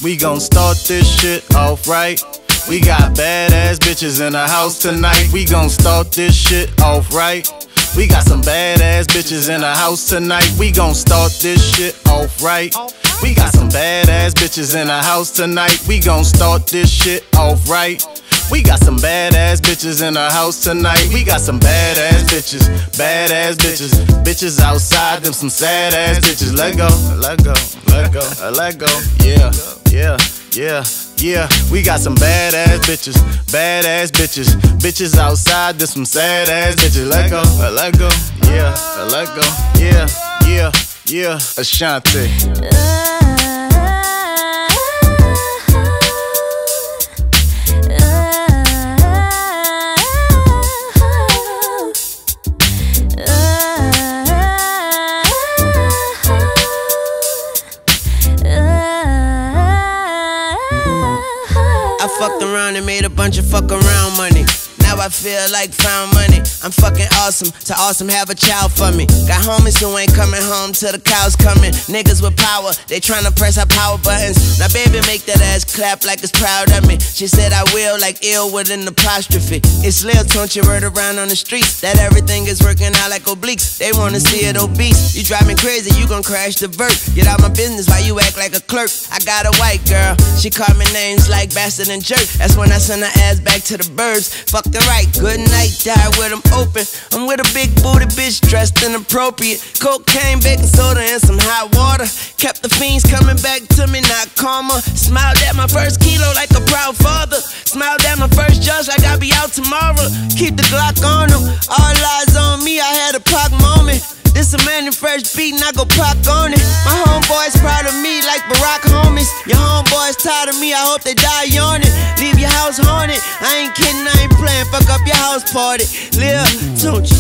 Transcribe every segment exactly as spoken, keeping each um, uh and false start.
We gon' start this shit off right. We got badass bitches in the house tonight. We gon' start this shit off right. We got some badass bitches in the house tonight. We gon' start this shit off right. We got some badass bitches in the house tonight. We gon' start this shit off right. We got some badass bitches in the house tonight. We got some badass bitches, badass bitches, bitches outside, them some sad ass bitches. Let go, let go, let go, let go. Yeah, yeah, yeah, yeah. We got some badass bitches, badass bitches, bitches outside, them some sad ass bitches. Let go, let go, yeah, let go, yeah, yeah, yeah. Ashanti. I fucked around and made a bunch of fuck around money. Now I feel like found money. I'm fucking awesome, to awesome have a child for me. Got homies who ain't coming home till the cows coming. Niggas with power, they tryna press our power buttons. Now baby make that ass clap like it's proud of me. She said I will like ill with an apostrophe. It's Lil Tunchi word around on the streets that everything is working out like obliques. They wanna see it obese. You drive me crazy, you gon' crash the vert. Get out my business while you act like a clerk. I got a white girl, she called me names like bastard and jerk. That's when I send her ass back to the birds. Fuck the right, good night, die with them open. I'm with a big booty bitch dressed inappropriate. Cocaine, baking soda, and some hot water. Kept the fiends coming back to me, not karma. Smiled at my first kilo like a proud father. Smiled at my first judge like I'll be out tomorrow. Keep the Glock on them, all eyes on me, I had a Pac moment. This a man in fresh beat and I go Pac on it. My homeboys proud of me like Barack homies. Your homeboys tired of me, I hope they die on it. Leave your house haunted, I ain't kidding, I ain't playing. Fuck up your house party, Lil Tunchi.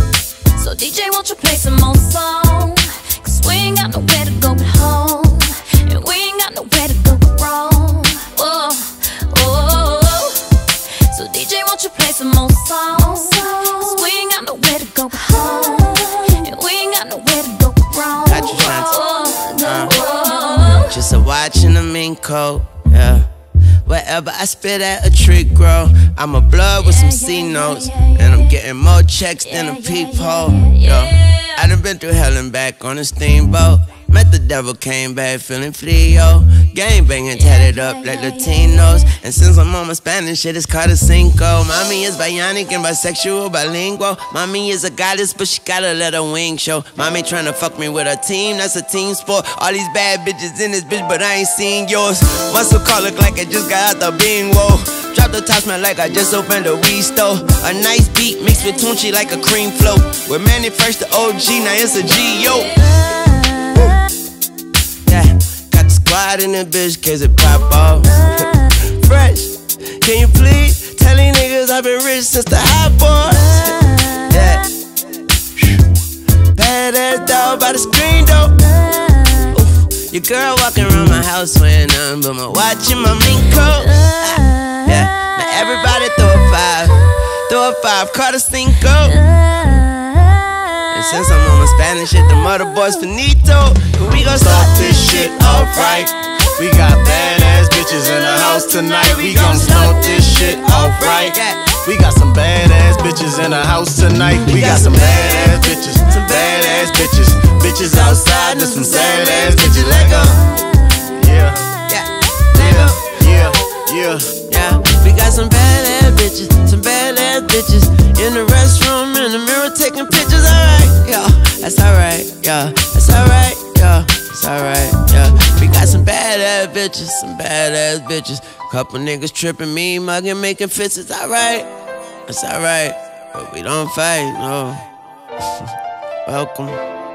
So D J, won't you play some more songs? Cause we ain't got nowhere to go but home. And we ain't got nowhere to go but wrong. Oh, oh, oh. So D J, won't you play some more songs? Cause we ain't got nowhere to go but home. And we ain't got nowhere to go but wrong. Got you, Shanti. Oh, no, uh, oh. Just a watch and a mink coat, yeah. Wherever I spit at a tree grow. I'm a blood with some C notes, and I'm getting more checks than a peephole. Yo, I done been through hell and back on a steamboat. Met the devil, came back feeling frio. Gang banging, tatted up like Latinos. And since I'm on my Spanish shit, it's called a cinco. Mommy is bionic and bisexual, bilingual. Mommy is a goddess, but she gotta let her wings show. Mommy tryna fuck me with a team, that's a team sport. All these bad bitches in this bitch, but I ain't seen yours. Muscle car look like I just got out the bingo. Drop the top, smell like I just opened a weed store. A nice beat mixed with Tunchi like a cream float. With Manny first the O G, now it's a G, yo. Squad in the bitch, cause it pop off. Fresh, can you please tell these niggas I've been rich since the hot boys? Yeah. Badass dog by the screen though. Oof. Your girl walking around my house wearing nothing but my watch and my mink coat. Yeah. Now everybody throw a five, throw a five, Carter Cinco. And since I'm on my Spanish shit, the mother boys finito. We gon' start this shit off right. We got badass bitches in the house tonight. We gon' start this shit off right. We got some badass bitches in the house tonight. We got some badass bitches, some badass bitches, bitches outside, there's some sad ass bitches. Let go. Yeah, yeah, yeah, yeah, yeah. We got some badass bitches, some badass bitches in the restroom, in the mirror taking pictures. Alright, yeah, that's alright, yeah, that's alright, yeah, that's alright, yeah. We got some badass bitches, some badass bitches. Couple niggas tripping me, mugging, making fits. It's alright, it's alright, but we don't fight, no. Welcome.